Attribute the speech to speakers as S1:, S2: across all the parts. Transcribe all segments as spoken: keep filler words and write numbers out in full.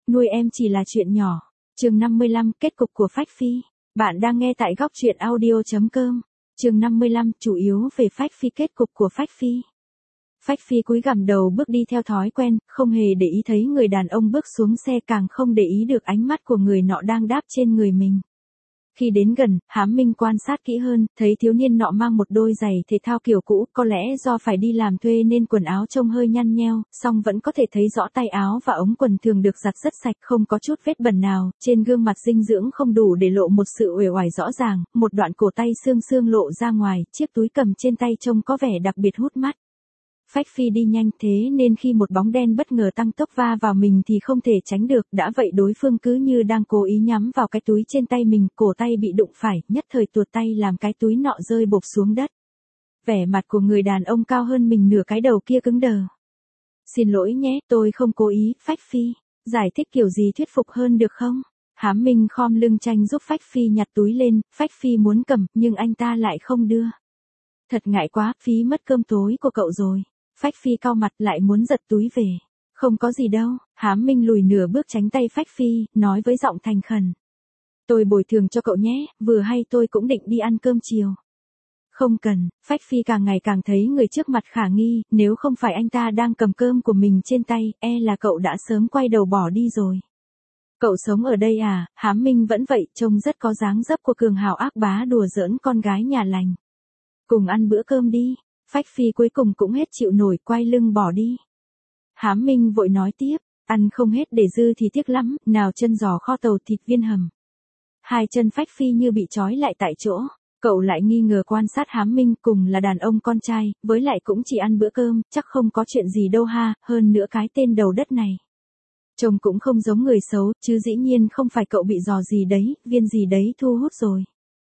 S1: nuôi em chỉ là chuyện nhỏ. Chương năm mươi lăm, kết cục của Phách Phi. Bạn đang nghe tại góc truyện audio chấm com. Chương năm mươi lăm, chủ yếu về Phách Phi, kết cục của Phách Phi. Phách Phi cúi gằm đầu bước đi theo thói quen, không hề để ý thấy người đàn ông bước xuống xe, càng không để ý được ánh mắt của người nọ đang đáp trên người mình. Khi đến gần, Hám Minh quan sát kỹ hơn, thấy thiếu niên nọ mang một đôi giày thể thao kiểu cũ, có lẽ do phải đi làm thuê nên quần áo trông hơi nhăn nheo, song vẫn có thể thấy rõ tay áo và ống quần thường được giặt rất sạch, không có chút vết bẩn nào, trên gương mặt dinh dưỡng không đủ để lộ một sự uể oải rõ ràng, một đoạn cổ tay xương xương lộ ra ngoài, chiếc túi cầm trên tay trông có vẻ đặc biệt hút mắt. Phách Phi đi nhanh thế nên khi một bóng đen bất ngờ tăng tốc va vào mình thì không thể tránh được, đã vậy đối phương cứ như đang cố ý nhắm vào cái túi trên tay mình, cổ tay bị đụng phải, nhất thời tuột tay làm cái túi nọ rơi bộp xuống đất. Vẻ mặt của người đàn ông cao hơn mình nửa cái đầu kia cứng đờ. Xin lỗi nhé, tôi không cố ý. Phách Phi, giải thích kiểu gì thuyết phục hơn được không? Hám Minh khom lưng tranh giúp Phách Phi nhặt túi lên, Phách Phi muốn cầm, nhưng anh ta lại không đưa. Thật ngại quá, phí mất cơm tối của cậu rồi. Phách Phi cau mặt lại muốn giật túi về. Không có gì đâu. Hám Minh lùi nửa bước tránh tay Phách Phi, nói với giọng thành khẩn. Tôi bồi thường cho cậu nhé, vừa hay tôi cũng định đi ăn cơm chiều. Không cần. Phách Phi càng ngày càng thấy người trước mặt khả nghi, nếu không phải anh ta đang cầm cơm của mình trên tay, e là cậu đã sớm quay đầu bỏ đi rồi. Cậu sống ở đây à? Hám Minh vẫn vậy, trông rất có dáng dấp của cường hào ác bá đùa giỡn con gái nhà lành. Cùng ăn bữa cơm đi. Phách Phi cuối cùng cũng hết chịu nổi, quay lưng bỏ đi. Hám Minh vội nói tiếp, ăn không hết để dư thì tiếc lắm, nào chân giò kho tàu thịt viên hầm. Hai chân Phách Phi như bị trói lại tại chỗ, cậu lại nghi ngờ quan sát Hám Minh, cùng là đàn ông con trai, với lại cũng chỉ ăn bữa cơm, chắc không có chuyện gì đâu ha, hơn nữa cái tên đầu đất này. Trông cũng không giống người xấu, chứ dĩ nhiên không phải cậu bị dò gì đấy, viên gì đấy thu hút rồi.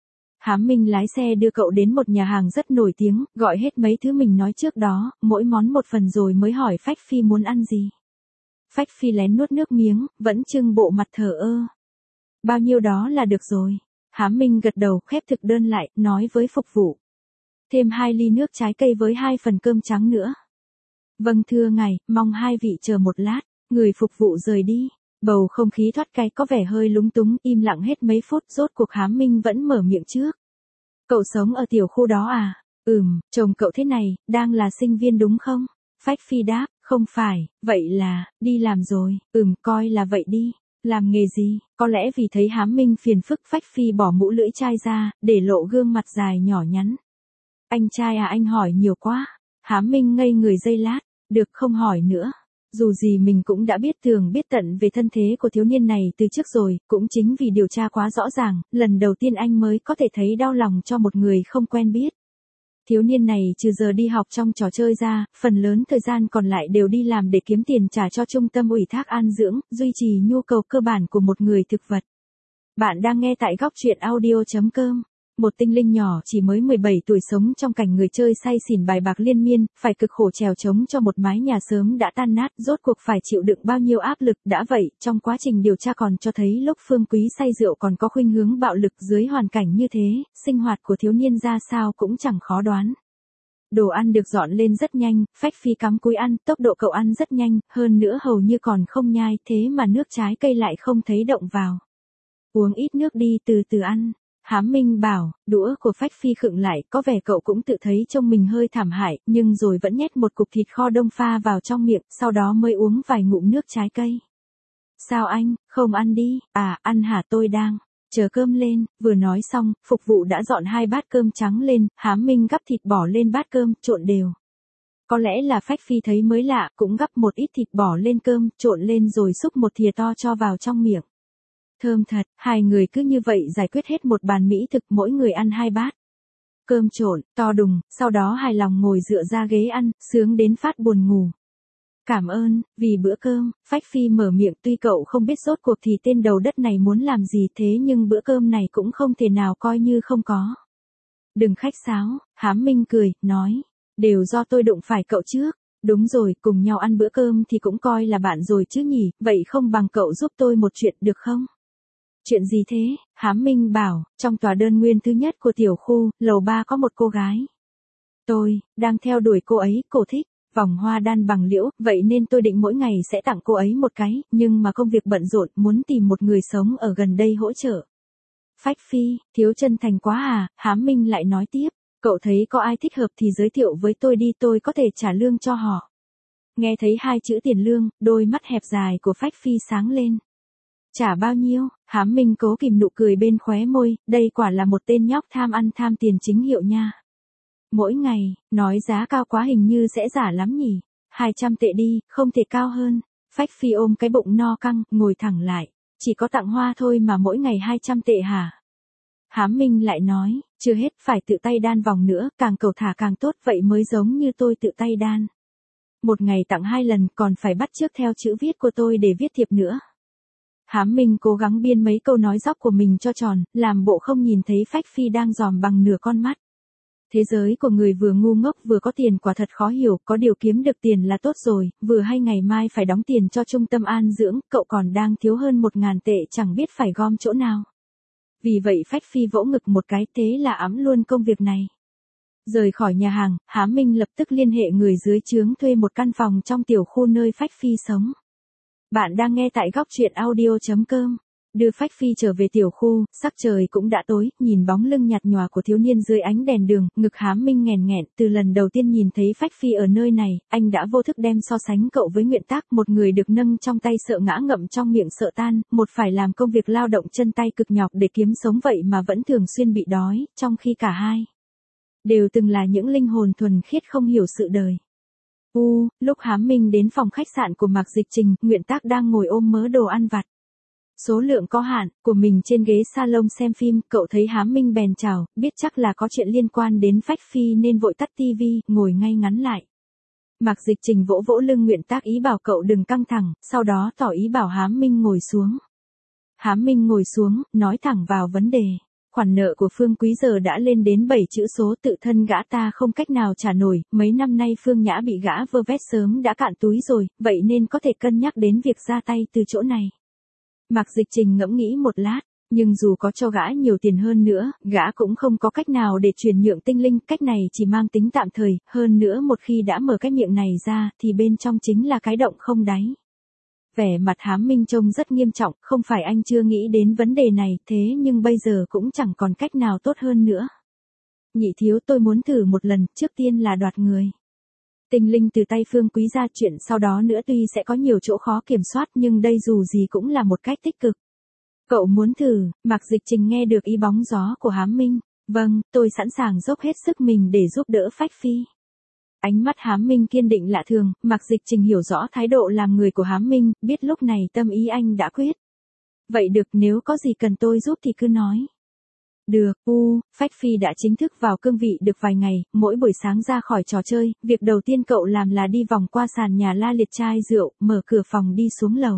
S1: Hám Minh lái xe đưa cậu đến một nhà hàng rất nổi tiếng, gọi hết mấy thứ mình nói trước đó, mỗi món một phần rồi mới hỏi Phách Phi muốn ăn gì. Phách Phi lén nuốt nước miếng, vẫn trưng bộ mặt thờ ơ. Bao nhiêu đó là được rồi. Hám Minh gật đầu, khép thực đơn lại, nói với phục vụ. Thêm hai ly nước trái cây với hai phần cơm trắng nữa. Vâng thưa ngài, mong hai vị chờ một lát. Người phục vụ rời đi. Bầu không khí thoát cái có vẻ hơi lúng túng, im lặng hết mấy phút, rốt cuộc Hám Minh vẫn mở miệng trước. Cậu sống ở tiểu khu đó à? Ừm, chồng cậu thế này, đang là sinh viên đúng không? Phách Phi đáp, không phải, vậy là, đi làm rồi, ừm, coi là vậy đi. Làm nghề gì? Có lẽ vì thấy Hám Minh phiền phức, Phách Phi bỏ mũ lưỡi chai ra, để lộ gương mặt dài nhỏ nhắn. Anh trai à, anh hỏi nhiều quá. Hám Minh ngây người giây lát, được không hỏi nữa. Dù gì mình cũng đã biết tường biết tận về thân thế của thiếu niên này từ trước rồi, cũng chính vì điều tra quá rõ ràng, lần đầu tiên anh mới có thể thấy đau lòng cho một người không quen biết. Thiếu niên này trừ giờ đi học trong trò chơi ra, phần lớn thời gian còn lại đều đi làm để kiếm tiền trả cho trung tâm ủy thác an dưỡng, duy trì nhu cầu cơ bản của một người thực vật. Bạn đang nghe tại góc truyện audio chấm com. Một tinh linh nhỏ chỉ mới mười bảy tuổi sống trong cảnh người chơi say xỉn bài bạc liên miên, phải cực khổ trèo trống cho một mái nhà sớm đã tan nát, rốt cuộc phải chịu đựng bao nhiêu áp lực. Đã vậy, trong quá trình điều tra còn cho thấy lúc Phương Quý say rượu còn có khuynh hướng bạo lực. Dưới hoàn cảnh như thế, sinh hoạt của thiếu niên ra sao cũng chẳng khó đoán. Đồ ăn được dọn lên rất nhanh, Phách Phi cắm cúi ăn, tốc độ cậu ăn rất nhanh, hơn nữa hầu như còn không nhai, thế mà nước trái cây lại không thấy động vào. Uống ít nước đi, từ từ ăn. Hám Minh bảo, đũa của Phách Phi khựng lại, có vẻ cậu cũng tự thấy trông mình hơi thảm hại, nhưng rồi vẫn nhét một cục thịt kho đông pha vào trong miệng, sau đó mới uống vài ngụm nước trái cây. Sao anh, không ăn đi? À, ăn hả, tôi đang chờ cơm lên. Vừa nói xong, phục vụ đã dọn hai bát cơm trắng lên, Hám Minh gắp thịt bỏ lên bát cơm, trộn đều. Có lẽ là Phách Phi thấy mới lạ, cũng gắp một ít thịt bỏ lên cơm, trộn lên rồi xúc một thìa to cho vào trong miệng. Thơm thật, hai người cứ như vậy giải quyết hết một bàn mỹ thực, mỗi người ăn hai bát. Cơm trộn, to đùng, sau đó hài lòng ngồi dựa ra ghế ăn, sướng đến phát buồn ngủ. Cảm ơn, vì bữa cơm. Phách Phi mở miệng, tuy cậu không biết rốt cuộc thì tên đầu đất này muốn làm gì, thế nhưng bữa cơm này cũng không thể nào coi như không có. Đừng khách sáo. Hám Minh cười, nói, đều do tôi đụng phải cậu trước. Đúng rồi, cùng nhau ăn bữa cơm thì cũng coi là bạn rồi chứ nhỉ, vậy không bằng cậu giúp tôi một chuyện được không? Chuyện gì thế? Hám Minh bảo, trong tòa đơn nguyên thứ nhất của tiểu khu, lầu ba có một cô gái. Tôi, đang theo đuổi cô ấy, cô thích. Vòng hoa đan bằng liễu, vậy nên tôi định mỗi ngày sẽ tặng cô ấy một cái, nhưng mà công việc bận rộn, muốn tìm một người sống ở gần đây hỗ trợ. Phách Phi, thiếu chân thành quá à, Hám Minh lại nói tiếp, cậu thấy có ai thích hợp thì giới thiệu với tôi đi, tôi có thể trả lương cho họ. Nghe thấy hai chữ tiền lương, đôi mắt hẹp dài của Phách Phi sáng lên. Trả bao nhiêu? Hám Minh cố kìm nụ cười bên khóe môi, đây quả là một tên nhóc tham ăn tham tiền chính hiệu nha. Mỗi ngày, nói giá cao quá hình như sẽ giả lắm nhỉ, hai trăm tệ đi, không thể cao hơn. Phách Phi ôm cái bụng no căng, ngồi thẳng lại, chỉ có tặng hoa thôi mà mỗi ngày hai trăm tệ hả? Hám Minh lại nói, chưa hết, phải tự tay đan vòng nữa, càng cầu thả càng tốt, vậy mới giống như tôi tự tay đan. Một ngày tặng hai lần, còn phải bắt chước theo chữ viết của tôi để viết thiệp nữa. Hám Minh cố gắng biên mấy câu nói dóc của mình cho tròn, làm bộ không nhìn thấy Phách Phi đang dòm bằng nửa con mắt. Thế giới của người vừa ngu ngốc vừa có tiền quả thật khó hiểu, có điều kiếm được tiền là tốt rồi, vừa hay ngày mai phải đóng tiền cho trung tâm an dưỡng, cậu còn đang thiếu hơn một ngàn tệ chẳng biết phải gom chỗ nào. Vì vậy Phách Phi vỗ ngực một cái, thế là ẵm luôn công việc này. Rời khỏi nhà hàng, Hám Minh lập tức liên hệ người dưới trướng thuê một căn phòng trong tiểu khu nơi Phách Phi sống. Bạn đang nghe tại góc truyện audio chấm com. Đưa Phách Phi trở về tiểu khu, sắc trời cũng đã tối, nhìn bóng lưng nhạt nhòa của thiếu niên dưới ánh đèn đường, ngực Hám Minh nghèn nghẹn, từ lần đầu tiên nhìn thấy Phách Phi ở nơi này, anh đã vô thức đem so sánh cậu với Nguyện Tác, một người được nâng trong tay sợ ngã ngậm trong miệng sợ tan, một phải làm công việc lao động chân tay cực nhọc để kiếm sống vậy mà vẫn thường xuyên bị đói, trong khi cả hai đều từng là những linh hồn thuần khiết không hiểu sự đời. U, lúc Hám Minh đến phòng khách sạn của Mạc Dịch Trình, Nguyện Tác đang ngồi ôm mớ đồ ăn vặt. Số lượng có hạn, của mình trên ghế salon xem phim, cậu thấy Hám Minh bèn chào, biết chắc là có chuyện liên quan đến Phách Phi nên vội tắt tivi, ngồi ngay ngắn lại. Mạc Dịch Trình vỗ vỗ lưng Nguyện Tác ý bảo cậu đừng căng thẳng, sau đó tỏ ý bảo Hám Minh ngồi xuống. Hám Minh ngồi xuống, nói thẳng vào vấn đề. Khoản nợ của Phương Quý giờ đã lên đến bảy chữ số, tự thân gã ta không cách nào trả nổi, mấy năm nay Phương Nhã bị gã vơ vét sớm đã cạn túi rồi, vậy nên có thể cân nhắc đến việc ra tay từ chỗ này. Mạc Dịch Trình ngẫm nghĩ một lát, nhưng dù có cho gã nhiều tiền hơn nữa, gã cũng không có cách nào để chuyển nhượng tinh linh, cách này chỉ mang tính tạm thời, hơn nữa một khi đã mở cái miệng này ra thì bên trong chính là cái động không đáy. Vẻ mặt Hám Minh trông rất nghiêm trọng, không phải anh chưa nghĩ đến vấn đề này, thế nhưng bây giờ cũng chẳng còn cách nào tốt hơn nữa. Nhị thiếu, tôi muốn thử một lần, trước tiên là đoạt người. Tinh linh từ tay Phương Quý ra, chuyện sau đó nữa tuy sẽ có nhiều chỗ khó kiểm soát nhưng đây dù gì cũng là một cách tích cực. Cậu muốn thử? Mạc Dịch Trình nghe được ý bóng gió của Hám Minh. Vâng, tôi sẵn sàng dốc hết sức mình để giúp đỡ Phách Phi. Ánh mắt Hám Minh kiên định lạ thường, Mạc Dịch Trình hiểu rõ thái độ làm người của Hám Minh, biết lúc này tâm ý anh đã quyết. Vậy được, nếu có gì cần tôi giúp thì cứ nói. Được, u, Phách Phi đã chính thức vào cương vị được vài ngày, mỗi buổi sáng ra khỏi trò chơi, việc đầu tiên cậu làm là đi vòng qua sàn nhà la liệt chai rượu, mở cửa phòng đi xuống lầu.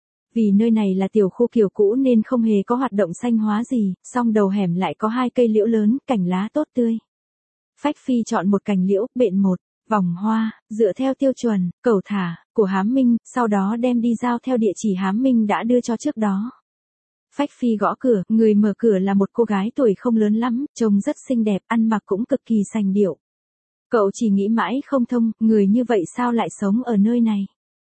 S1: Vì nơi này là tiểu khu kiểu cũ nên không hề có hoạt động xanh hóa gì, song đầu hẻm lại có hai cây liễu lớn, cành lá tốt tươi. Phách Phi chọn một cành liễu, bện một vòng hoa, dựa theo tiêu chuẩn, cẩu thả, của Hám Minh, sau đó đem đi giao theo địa chỉ Hám Minh đã đưa cho trước đó. Phách Phi gõ cửa, người mở cửa là một cô gái tuổi không lớn lắm, trông rất xinh đẹp, ăn mặc cũng cực kỳ sành điệu. Cậu chỉ nghĩ mãi không thông, người như vậy sao lại sống ở nơi này.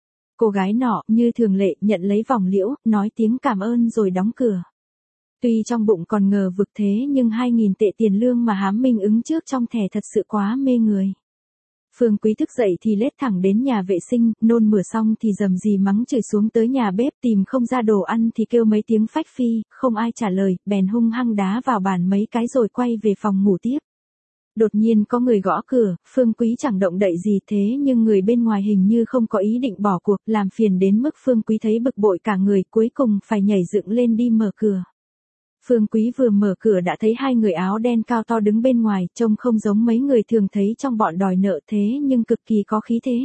S1: Cô gái nọ, như thường lệ, nhận lấy vòng liễu, nói tiếng cảm ơn rồi đóng cửa. Tuy trong bụng còn ngờ vực thế nhưng hai nghìn tệ tiền lương mà Hám Minh ứng trước trong thẻ thật sự quá mê người. Phương Quý thức dậy thì lết thẳng đến nhà vệ sinh, nôn mửa xong thì rầm rì mắng chửi xuống tới nhà bếp, tìm không ra đồ ăn thì kêu mấy tiếng Phách Phi, không ai trả lời, bèn hung hăng đá vào bàn mấy cái rồi quay về phòng ngủ tiếp. Đột nhiên có người gõ cửa, Phương Quý chẳng động đậy gì thế nhưng người bên ngoài hình như không có ý định bỏ cuộc, làm phiền đến mức Phương Quý thấy bực bội cả người, cuối cùng phải nhảy dựng lên đi mở cửa. Phương Quý vừa mở cửa đã thấy hai người áo đen cao to đứng bên ngoài, trông không giống mấy người thường thấy trong bọn đòi nợ thế nhưng cực kỳ có khí thế.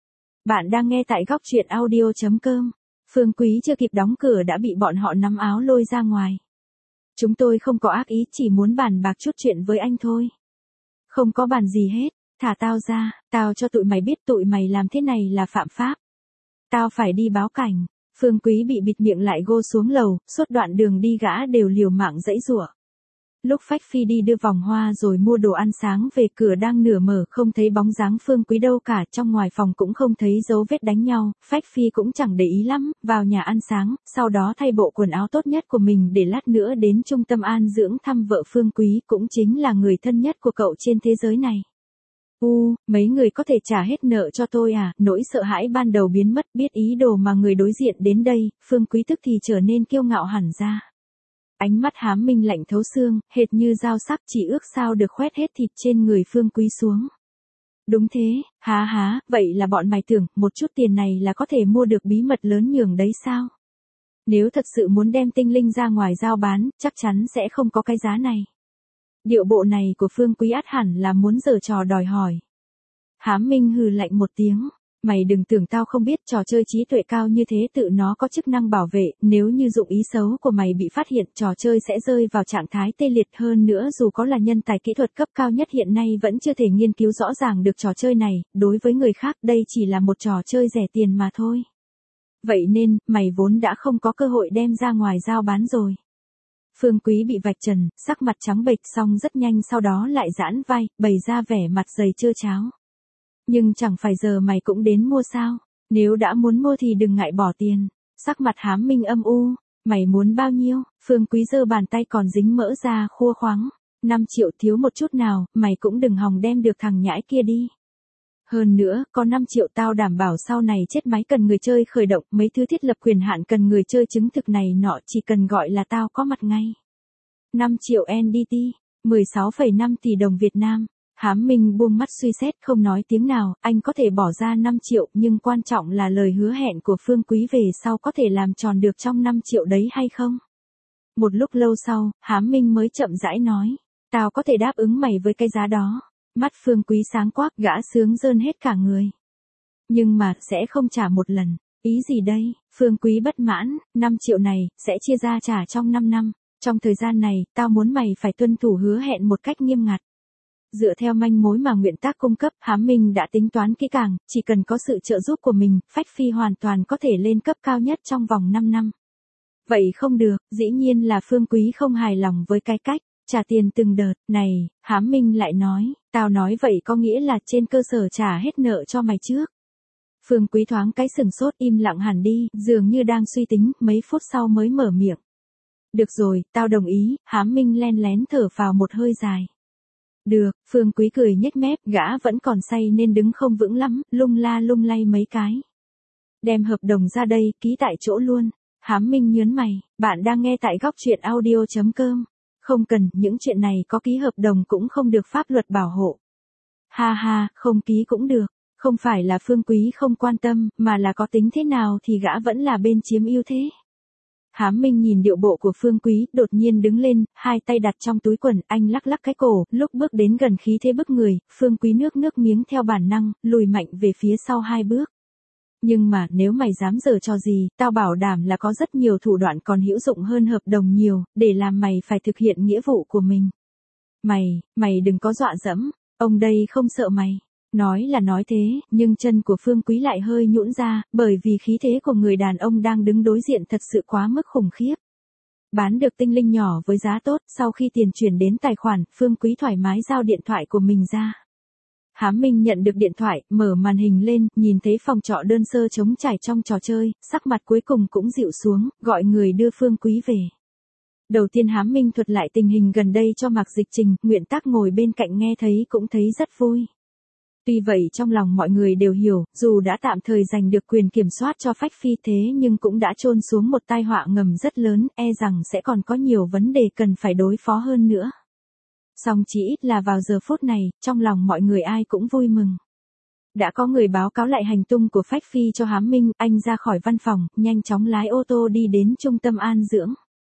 S1: Bạn đang nghe tại góc truyện audio chấm com. Phương Quý chưa kịp đóng cửa đã bị bọn họ nắm áo lôi ra ngoài. Chúng tôi không có ác ý, chỉ muốn bàn bạc chút chuyện với anh thôi. Không có bàn gì hết, thả tao ra, tao cho tụi mày biết tụi mày làm thế này là phạm pháp. Tao phải đi báo cảnh. Phương Quý bị bịt miệng lại gô xuống lầu, suốt đoạn đường đi gã đều liều mạng giãy giụa. Lúc Phách Phi đi đưa vòng hoa rồi mua đồ ăn sáng về, cửa đang nửa mở không thấy bóng dáng Phương Quý đâu cả, trong ngoài phòng cũng không thấy dấu vết đánh nhau, Phách Phi cũng chẳng để ý lắm, vào nhà ăn sáng, sau đó thay bộ quần áo tốt nhất của mình để lát nữa đến trung tâm an dưỡng thăm vợ Phương Quý, cũng chính là người thân nhất của cậu trên thế giới này. U, mấy người có thể trả hết nợ cho tôi à? Nỗi sợ hãi ban đầu biến mất, biết ý đồ mà người đối diện đến đây, Phương Quý tức thì trở nên kiêu ngạo hẳn ra. Ánh mắt Hám Minh lạnh thấu xương, hệt như dao sắc, chỉ ước sao được khoét hết thịt trên người Phương Quý xuống. Đúng thế, há há, vậy là bọn mày tưởng, một chút tiền này là có thể mua được bí mật lớn nhường đấy sao? Nếu thật sự muốn đem tinh linh ra ngoài giao bán, chắc chắn sẽ không có cái giá này. Điệu bộ này của Phương Quý ắt hẳn là muốn giở trò đòi hỏi. Hám Minh hừ lạnh một tiếng. Mày đừng tưởng tao không biết, trò chơi trí tuệ cao như thế tự nó có chức năng bảo vệ, nếu như dụng ý xấu của mày bị phát hiện, trò chơi sẽ rơi vào trạng thái tê liệt. Hơn nữa dù có là nhân tài kỹ thuật cấp cao nhất hiện nay vẫn chưa thể nghiên cứu rõ ràng được trò chơi này, đối với người khác đây chỉ là một trò chơi rẻ tiền mà thôi. Vậy nên, mày vốn đã không có cơ hội đem ra ngoài giao bán rồi. Phương Quý bị vạch trần, sắc mặt trắng bệch, xong rất nhanh sau đó lại giãn vai, bày ra vẻ mặt dày trơ tráo. Nhưng chẳng phải giờ mày cũng đến mua sao? Nếu đã muốn mua thì đừng ngại bỏ tiền. Sắc mặt Hám Minh âm u. Mày muốn bao nhiêu? Phương Quý giơ bàn tay còn dính mỡ ra khua khoáng. năm triệu thiếu một chút nào, mày cũng đừng hòng đem được thằng nhãi kia đi. Hơn nữa, có năm triệu tao đảm bảo sau này chết máy cần người chơi khởi động, mấy thứ thiết lập quyền hạn cần người chơi chứng thực này nọ, chỉ cần gọi là tao có mặt ngay. năm triệu en đê tê, mười sáu phẩy năm tỷ đồng Việt Nam. Hám Minh buông mắt suy xét, không nói tiếng nào, anh có thể bỏ ra năm triệu, nhưng quan trọng là lời hứa hẹn của Phương Quý về sau có thể làm tròn được trong năm triệu đấy hay không. Một lúc lâu sau, Hám Minh mới chậm rãi nói, tao có thể đáp ứng mày với cái giá đó. Mắt Phương Quý sáng quắc, gã sướng rơn hết cả người. Nhưng mà, sẽ không trả một lần. Ý gì đây? Phương Quý bất mãn, năm triệu này, sẽ chia ra trả trong năm năm. Trong thời gian này, tao muốn mày phải tuân thủ hứa hẹn một cách nghiêm ngặt. Dựa theo manh mối mà Nguyện Tác cung cấp, Hám Minh đã tính toán kỹ càng, chỉ cần có sự trợ giúp của mình, Phách Phi hoàn toàn có thể lên cấp cao nhất trong vòng năm năm. Vậy không được, dĩ nhiên là Phương Quý không hài lòng với cái cách trả tiền từng đợt này. Hám Minh lại nói, tao nói vậy có nghĩa là trên cơ sở trả hết nợ cho mày trước. Phương Quý thoáng cái sừng sốt, im lặng hẳn đi, dường như đang suy tính, mấy phút sau mới mở miệng. Được rồi, tao đồng ý. Hám Minh len lén thở vào một hơi dài. Được, Phương Quý cười nhếch mép, gã vẫn còn say nên đứng không vững lắm, lung la lung lay mấy cái. Đem hợp đồng ra đây, ký tại chỗ luôn. Hám Minh nhớn mày, bạn đang nghe tại góc truyện audio chấm com. Không cần, những chuyện này có ký hợp đồng cũng không được pháp luật bảo hộ. Ha ha, không ký cũng được. Không phải là Phương Quý không quan tâm, mà là có tính thế nào thì gã vẫn là bên chiếm ưu thế. Hám Minh nhìn điệu bộ của Phương Quý, đột nhiên đứng lên, hai tay đặt trong túi quần, anh lắc lắc cái cổ, lúc bước đến gần khí thế bức người, Phương Quý nước nước miếng theo bản năng, lùi mạnh về phía sau hai bước. Nhưng mà, nếu mày dám giở trò gì, tao bảo đảm là có rất nhiều thủ đoạn còn hữu dụng hơn hợp đồng nhiều, để làm mày phải thực hiện nghĩa vụ của mình. Mày, mày đừng có dọa dẫm, ông đây không sợ mày. Nói là nói thế, nhưng chân của Phương Quý lại hơi nhũn ra, bởi vì khí thế của người đàn ông đang đứng đối diện thật sự quá mức khủng khiếp. Bán được tinh linh nhỏ với giá tốt, sau khi tiền chuyển đến tài khoản, Phương Quý thoải mái giao điện thoại của mình ra. Hám Minh nhận được điện thoại, mở màn hình lên, nhìn thấy phòng trọ đơn sơ trống trải trong trò chơi, sắc mặt cuối cùng cũng dịu xuống, gọi người đưa Phương Quý về. Đầu tiên Hám Minh thuật lại tình hình gần đây cho Mạc Dịch Trình, Nguyện Tác ngồi bên cạnh nghe thấy cũng thấy rất vui. Tuy vậy trong lòng mọi người đều hiểu, dù đã tạm thời giành được quyền kiểm soát cho Phách Phi thế nhưng cũng đã chôn xuống một tai họa ngầm rất lớn, e rằng sẽ còn có nhiều vấn đề cần phải đối phó hơn nữa. Song chỉ ít là vào giờ phút này, trong lòng mọi người ai cũng vui mừng. Đã có người báo cáo lại hành tung của Phách Phi cho Hám Minh, anh ra khỏi văn phòng, nhanh chóng lái ô tô đi đến trung tâm an dưỡng.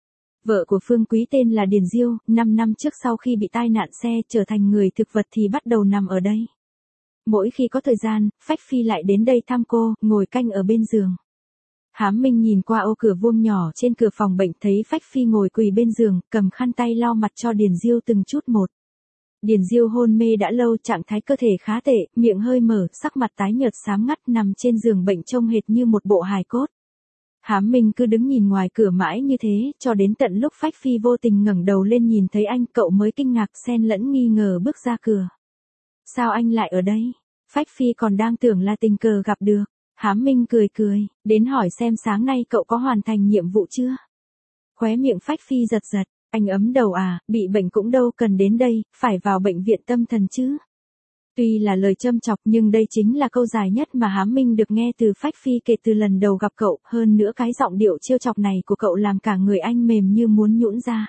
S1: Vợ của Phương Quý tên là Điền Diêu, năm năm trước sau khi bị tai nạn xe trở thành người thực vật thì bắt đầu nằm ở đây. Mỗi khi có thời gian, Phách Phi lại đến đây thăm cô, ngồi canh ở bên giường. Hám Minh nhìn qua ô cửa vuông nhỏ trên cửa phòng bệnh thấy Phách Phi ngồi quỳ bên giường, cầm khăn tay lau mặt cho Điền Diêu từng chút một. Điền Diêu hôn mê đã lâu, trạng thái cơ thể khá tệ, miệng hơi mở, sắc mặt tái nhợt xám ngắt nằm trên giường bệnh trông hệt như một bộ hài cốt. Hám Minh cứ đứng nhìn ngoài cửa mãi như thế, cho đến tận lúc Phách Phi vô tình ngẩng đầu lên nhìn thấy anh, cậu mới kinh ngạc xen lẫn nghi ngờ bước ra cửa. Sao anh lại ở đây? Phách Phi còn đang tưởng là tình cờ gặp được. Hám Minh cười cười, đến hỏi xem sáng nay cậu có hoàn thành nhiệm vụ chưa? Khóe miệng Phách Phi giật giật, anh ấm đầu à, bị bệnh cũng đâu cần đến đây, phải vào bệnh viện tâm thần chứ. Tuy là lời châm chọc nhưng đây chính là câu dài nhất mà Hám Minh được nghe từ Phách Phi kể từ lần đầu gặp cậu, hơn nữa cái giọng điệu trêu chọc này của cậu làm cả người anh mềm như muốn nhũn ra.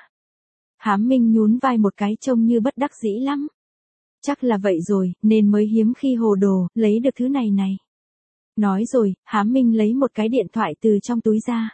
S1: Hám Minh nhún vai một cái trông như bất đắc dĩ lắm. Chắc là vậy rồi, nên mới hiếm khi hồ đồ, lấy được thứ này này. Nói rồi, Hám Minh lấy một cái điện thoại từ trong túi ra.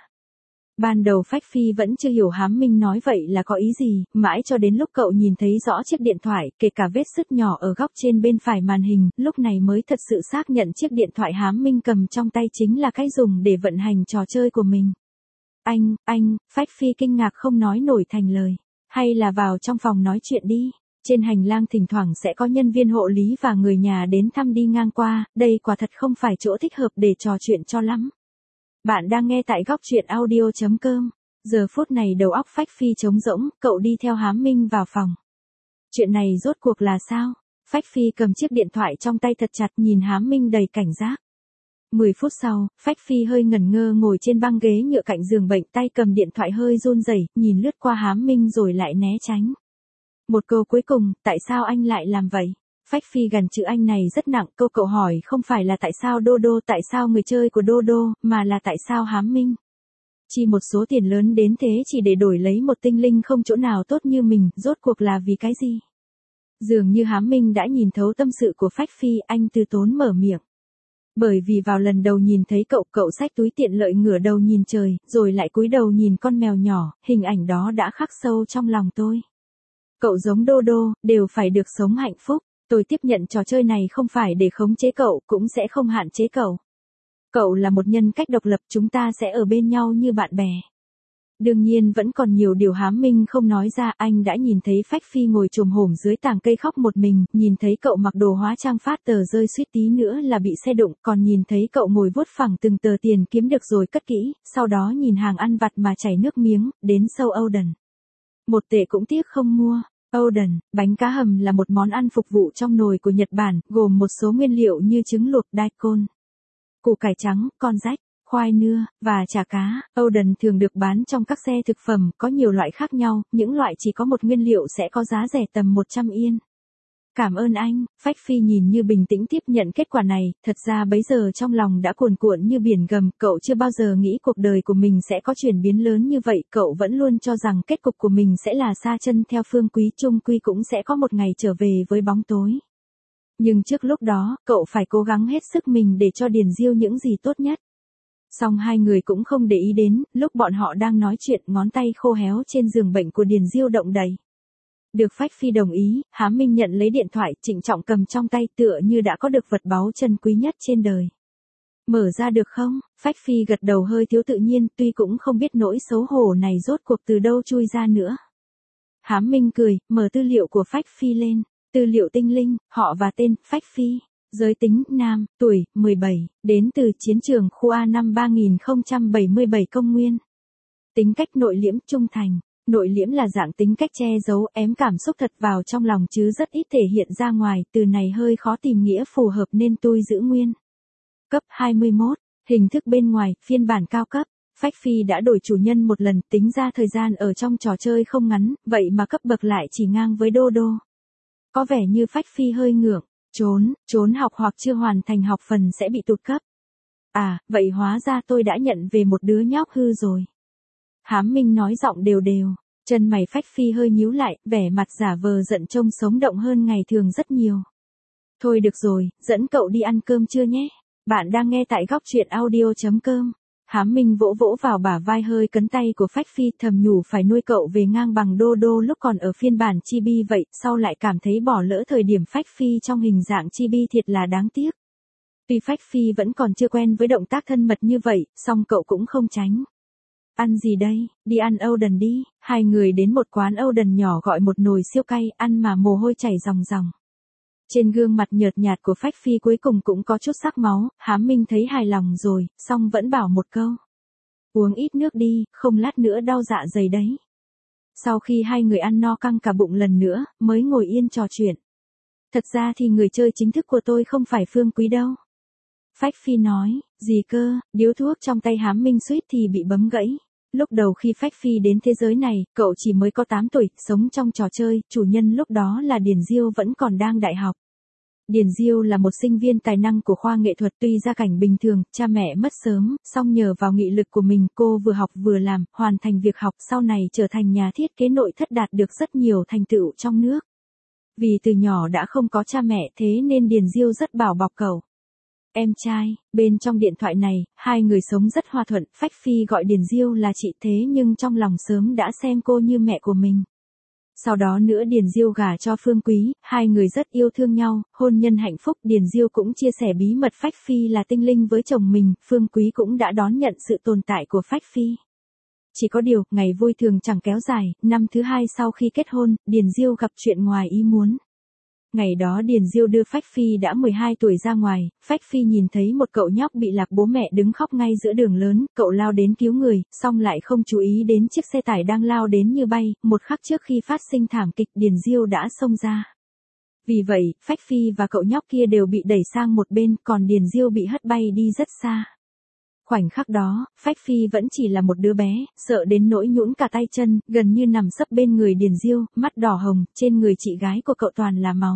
S1: Ban đầu Phách Phi vẫn chưa hiểu Hám Minh nói vậy là có ý gì, mãi cho đến lúc cậu nhìn thấy rõ chiếc điện thoại, kể cả vết sứt nhỏ ở góc trên bên phải màn hình, lúc này mới thật sự xác nhận chiếc điện thoại Hám Minh cầm trong tay chính là cái dùng để vận hành trò chơi của mình. Anh, anh, Phách Phi kinh ngạc không nói nổi thành lời. Hay là vào trong phòng nói chuyện đi. Trên hành lang thỉnh thoảng sẽ có nhân viên hộ lý và người nhà đến thăm đi ngang qua, đây quả thật không phải chỗ thích hợp để trò chuyện cho lắm. Bạn đang nghe tại góc truyện audio chấm com. Giờ phút này đầu óc Phách Phi trống rỗng, cậu đi theo Hám Minh vào phòng. Chuyện này rốt cuộc là sao? Phách Phi cầm chiếc điện thoại trong tay thật chặt nhìn Hám Minh đầy cảnh giác. Mười phút sau, Phách Phi hơi ngẩn ngơ ngồi trên băng ghế nhựa cạnh giường bệnh, tay cầm điện thoại hơi run rẩy, nhìn lướt qua Hám Minh rồi lại né tránh. Một câu cuối cùng, tại sao anh lại làm vậy? Phách Phi gần chữ anh này rất nặng, câu cậu hỏi không phải là tại sao Đô Đô, tại sao người chơi của Đô Đô, mà là tại sao Hám Minh. Chi một số tiền lớn đến thế chỉ để đổi lấy một tinh linh không chỗ nào tốt như mình, rốt cuộc là vì cái gì? Dường như Hám Minh đã nhìn thấu tâm sự của Phách Phi, anh từ tốn mở miệng. Bởi vì vào lần đầu nhìn thấy cậu, cậu xách túi tiện lợi ngửa đầu nhìn trời, rồi lại cúi đầu nhìn con mèo nhỏ, hình ảnh đó đã khắc sâu trong lòng tôi. Cậu giống Đô Đô, đều phải được sống hạnh phúc. Tôi tiếp nhận trò chơi này không phải để khống chế cậu, cũng sẽ không hạn chế cậu. Cậu là một nhân cách độc lập, chúng ta sẽ ở bên nhau như bạn bè. Đương nhiên vẫn còn nhiều điều Hám Minh không nói ra, anh đã nhìn thấy Phách Phi ngồi chồm hổm dưới tàng cây khóc một mình, nhìn thấy cậu mặc đồ hóa trang phát tờ rơi suýt tí nữa là bị xe đụng, còn nhìn thấy cậu ngồi vuốt phẳng từng tờ tiền kiếm được rồi cất kỹ, sau đó nhìn hàng ăn vặt mà chảy nước miếng, đến sâu Oden. Một tệ cũng tiếc không mua. Oden, bánh cá hầm là một món ăn phục vụ trong nồi của Nhật Bản, gồm một số nguyên liệu như trứng luộc, daikon, củ cải trắng, con rách, khoai nưa, và chả cá. Oden thường được bán trong các xe thực phẩm, có nhiều loại khác nhau, những loại chỉ có một nguyên liệu sẽ có giá rẻ tầm một trăm yên. Cảm ơn anh, Phách Phi nhìn như bình tĩnh tiếp nhận kết quả này, thật ra bấy giờ trong lòng đã cuồn cuộn như biển gầm, cậu chưa bao giờ nghĩ cuộc đời của mình sẽ có chuyển biến lớn như vậy, cậu vẫn luôn cho rằng kết cục của mình sẽ là sa chân theo Phương Quý, chung quy cũng sẽ có một ngày trở về với bóng tối. Nhưng trước lúc đó, cậu phải cố gắng hết sức mình để cho Điền Diêu những gì tốt nhất. Song hai người cũng không để ý đến, lúc bọn họ đang nói chuyện, ngón tay khô héo trên giường bệnh của Điền Diêu động đậy. Được Phách Phi đồng ý, Hám Minh nhận lấy điện thoại, trịnh trọng cầm trong tay tựa như đã có được vật báu chân quý nhất trên đời. Mở ra được không? Phách Phi gật đầu hơi thiếu tự nhiên, tuy cũng không biết nỗi xấu hổ này rốt cuộc từ đâu chui ra nữa. Hám Minh cười, mở tư liệu của Phách Phi lên. Tư liệu tinh linh, họ và tên, Phách Phi. Giới tính, nam, tuổi, mười bảy, đến từ chiến trường khu A năm ba nghìn không trăm bảy mươi bảy công nguyên. Tính cách nội liễm, trung thành. Nội liễm là dạng tính cách che giấu, ém cảm xúc thật vào trong lòng chứ rất ít thể hiện ra ngoài, từ này hơi khó tìm nghĩa phù hợp nên tôi giữ nguyên. Cấp hai mươi mốt, hình thức bên ngoài, phiên bản cao cấp. Phách Phi đã đổi chủ nhân một lần, tính ra thời gian ở trong trò chơi không ngắn, vậy mà cấp bậc lại chỉ ngang với Đô Đô. Có vẻ như Phách Phi hơi ngượng, trốn, trốn học hoặc chưa hoàn thành học phần sẽ bị tụt cấp. À, vậy hóa ra tôi đã nhận về một đứa nhóc hư rồi. Hám Minh nói giọng đều đều, chân mày Phách Phi hơi nhíu lại, vẻ mặt giả vờ giận trông sống động hơn ngày thường rất nhiều. Thôi được rồi, dẫn cậu đi ăn cơm trưa nhé. Bạn đang nghe tại góc truyện audio chấm com. Hám Minh vỗ vỗ vào bả vai hơi cấn tay của Phách Phi, thầm nhủ phải nuôi cậu về ngang bằng Đô Đô lúc còn ở phiên bản chibi vậy, sau lại cảm thấy bỏ lỡ thời điểm Phách Phi trong hình dạng chibi thiệt là đáng tiếc. Tuy Phách Phi vẫn còn chưa quen với động tác thân mật như vậy, song cậu cũng không tránh. Ăn gì đây? Đi ăn Oden đi. Hai người đến một quán Oden nhỏ gọi một nồi siêu cay, ăn mà mồ hôi chảy ròng ròng. Trên gương mặt nhợt nhạt của Phách Phi cuối cùng cũng có chút sắc máu, Hám Minh thấy hài lòng rồi, song vẫn bảo một câu. Uống ít nước đi, không lát nữa đau dạ dày đấy. Sau khi hai người ăn no căng cả bụng lần nữa, mới ngồi yên trò chuyện. Thật ra thì người chơi chính thức của tôi không phải Phương Quý đâu. Phách Phi nói, gì cơ, điếu thuốc trong tay Hám Minh suýt thì bị bấm gãy. Lúc đầu khi Phách Phi đến thế giới này, cậu chỉ mới có tám tuổi, sống trong trò chơi, chủ nhân lúc đó là Điền Diêu vẫn còn đang đại học. Điền Diêu là một sinh viên tài năng của khoa nghệ thuật, tuy gia cảnh bình thường, cha mẹ mất sớm, song nhờ vào nghị lực của mình, cô vừa học vừa làm, hoàn thành việc học, sau này trở thành nhà thiết kế nội thất, đạt được rất nhiều thành tựu trong nước. Vì từ nhỏ đã không có cha mẹ, thế nên Điền Diêu rất bảo bọc cậu. Em trai, bên trong điện thoại này, hai người sống rất hòa thuận, Phách Phi gọi Điền Diêu là chị, thế nhưng trong lòng sớm đã xem cô như mẹ của mình. Sau đó nữa Điền Diêu gả cho Phương Quý, hai người rất yêu thương nhau, hôn nhân hạnh phúc. Điền Diêu cũng chia sẻ bí mật Phách Phi là tinh linh với chồng mình, Phương Quý cũng đã đón nhận sự tồn tại của Phách Phi. Chỉ có điều, ngày vui thường chẳng kéo dài, năm thứ hai sau khi kết hôn, Điền Diêu gặp chuyện ngoài ý muốn. Ngày đó Điền Diêu đưa Phách Phi đã mười hai tuổi ra ngoài, Phách Phi nhìn thấy một cậu nhóc bị lạc bố mẹ đứng khóc ngay giữa đường lớn, cậu lao đến cứu người, xong lại không chú ý đến chiếc xe tải đang lao đến như bay, một khắc trước khi phát sinh thảm kịch Điền Diêu đã xông ra. Vì vậy, Phách Phi và cậu nhóc kia đều bị đẩy sang một bên, còn Điền Diêu bị hất bay đi rất xa. Khoảnh khắc đó, Phách Phi vẫn chỉ là một đứa bé, sợ đến nỗi nhũn cả tay chân, gần như nằm sấp bên người Điền Diêu, mắt đỏ hồng, trên người chị gái của cậu toàn là máu.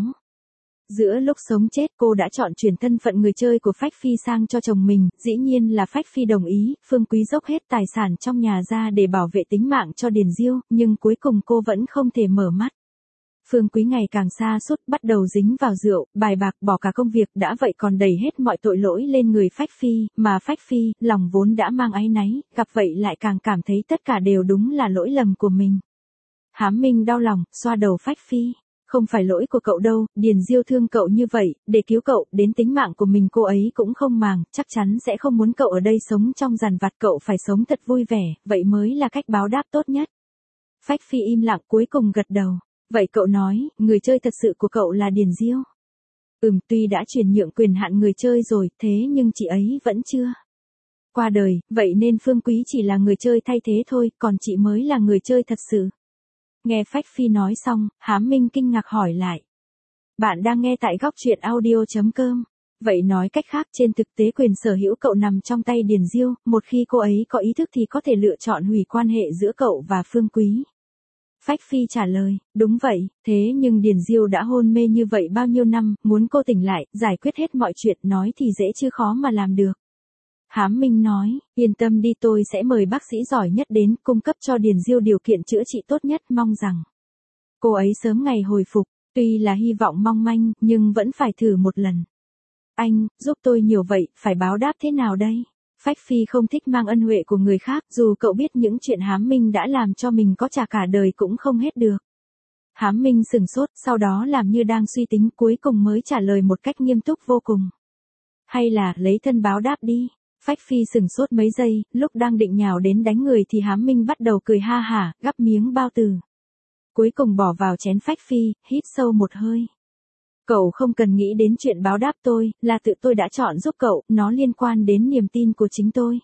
S1: Giữa lúc sống chết, cô đã chọn chuyển thân phận người chơi của Phách Phi sang cho chồng mình, dĩ nhiên là Phách Phi đồng ý, Phương Quý dốc hết tài sản trong nhà ra để bảo vệ tính mạng cho Điền Diêu, nhưng cuối cùng cô vẫn không thể mở mắt. Phương Quý ngày càng sa sút, bắt đầu dính vào rượu, bài bạc, bỏ cả công việc, đã vậy còn đẩy hết mọi tội lỗi lên người Phách Phi, mà Phách Phi, lòng vốn đã mang áy náy, gặp vậy lại càng cảm thấy tất cả đều đúng là lỗi lầm của mình. Hám Minh đau lòng, xoa đầu Phách Phi. Không phải lỗi của cậu đâu, Điền Diêu thương cậu như vậy, để cứu cậu, đến tính mạng của mình cô ấy cũng không màng, chắc chắn sẽ không muốn cậu ở đây sống trong giàn vặt, cậu phải sống thật vui vẻ, vậy mới là cách báo đáp tốt nhất. Phách Phi im lặng cuối cùng gật đầu. Vậy cậu nói, người chơi thật sự của cậu là Điền Diêu. Ừm, tuy đã chuyển nhượng quyền hạn người chơi rồi, thế nhưng chị ấy vẫn chưa qua đời, vậy nên Phương Quý chỉ là người chơi thay thế thôi, còn chị mới là người chơi thật sự. Nghe Phách Phi nói xong, Hám Minh kinh ngạc hỏi lại. Bạn đang nghe tại góc truyện audio chấm com. Vậy nói cách khác, trên thực tế quyền sở hữu cậu nằm trong tay Điền Diêu, một khi cô ấy có ý thức thì có thể lựa chọn hủy quan hệ giữa cậu và Phương Quý. Phách Phi trả lời, đúng vậy, thế nhưng Điền Diêu đã hôn mê như vậy bao nhiêu năm, muốn cô tỉnh lại, giải quyết hết mọi chuyện, nói thì dễ chứ khó mà làm được. Hám Minh nói, yên tâm đi, tôi sẽ mời bác sĩ giỏi nhất đến, cung cấp cho Điền Diêu điều kiện chữa trị tốt nhất, mong rằng cô ấy sớm ngày hồi phục, tuy là hy vọng mong manh, nhưng vẫn phải thử một lần. Anh, giúp tôi nhiều vậy, phải báo đáp thế nào đây? Phách Phi không thích mang ân huệ của người khác, dù cậu biết những chuyện Hám Minh đã làm cho mình có trả cả đời cũng không hết được. Hám Minh sừng sốt, sau đó làm như đang suy tính, cuối cùng mới trả lời một cách nghiêm túc vô cùng. Hay là, lấy thân báo đáp đi. Phách Phi sừng sốt mấy giây, lúc đang định nhào đến đánh người thì Hám Minh bắt đầu cười ha hả, gắp miếng bao tử. Cuối cùng bỏ vào chén Phách Phi, hít sâu một hơi. Cậu không cần nghĩ đến chuyện báo đáp tôi, là tự tôi đã chọn giúp cậu, nó liên quan đến niềm tin của chính tôi.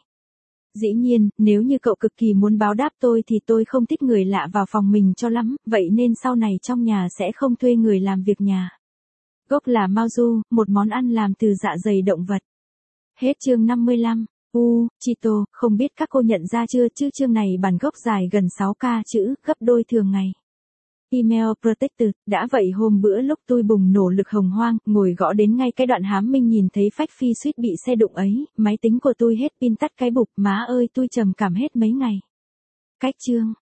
S1: Dĩ nhiên, nếu như cậu cực kỳ muốn báo đáp tôi thì tôi không thích người lạ vào phòng mình cho lắm, vậy nên sau này trong nhà sẽ không thuê người làm việc nhà. Gốc là Mao Du, một món ăn làm từ dạ dày động vật. Hết chương năm mươi lăm. U, Chito, không biết các cô nhận ra chưa, chứ chương này bản gốc dài gần sáu k chữ, gấp đôi thường ngày. Email Protected, đã vậy hôm bữa lúc tôi bùng nổ lực hồng hoang, ngồi gõ đến ngay cái đoạn Hám Minh nhìn thấy Phách Phi suýt bị xe đụng ấy, máy tính của tôi hết pin tắt cái bục, má ơi tôi trầm cảm hết mấy ngày. Cách chương.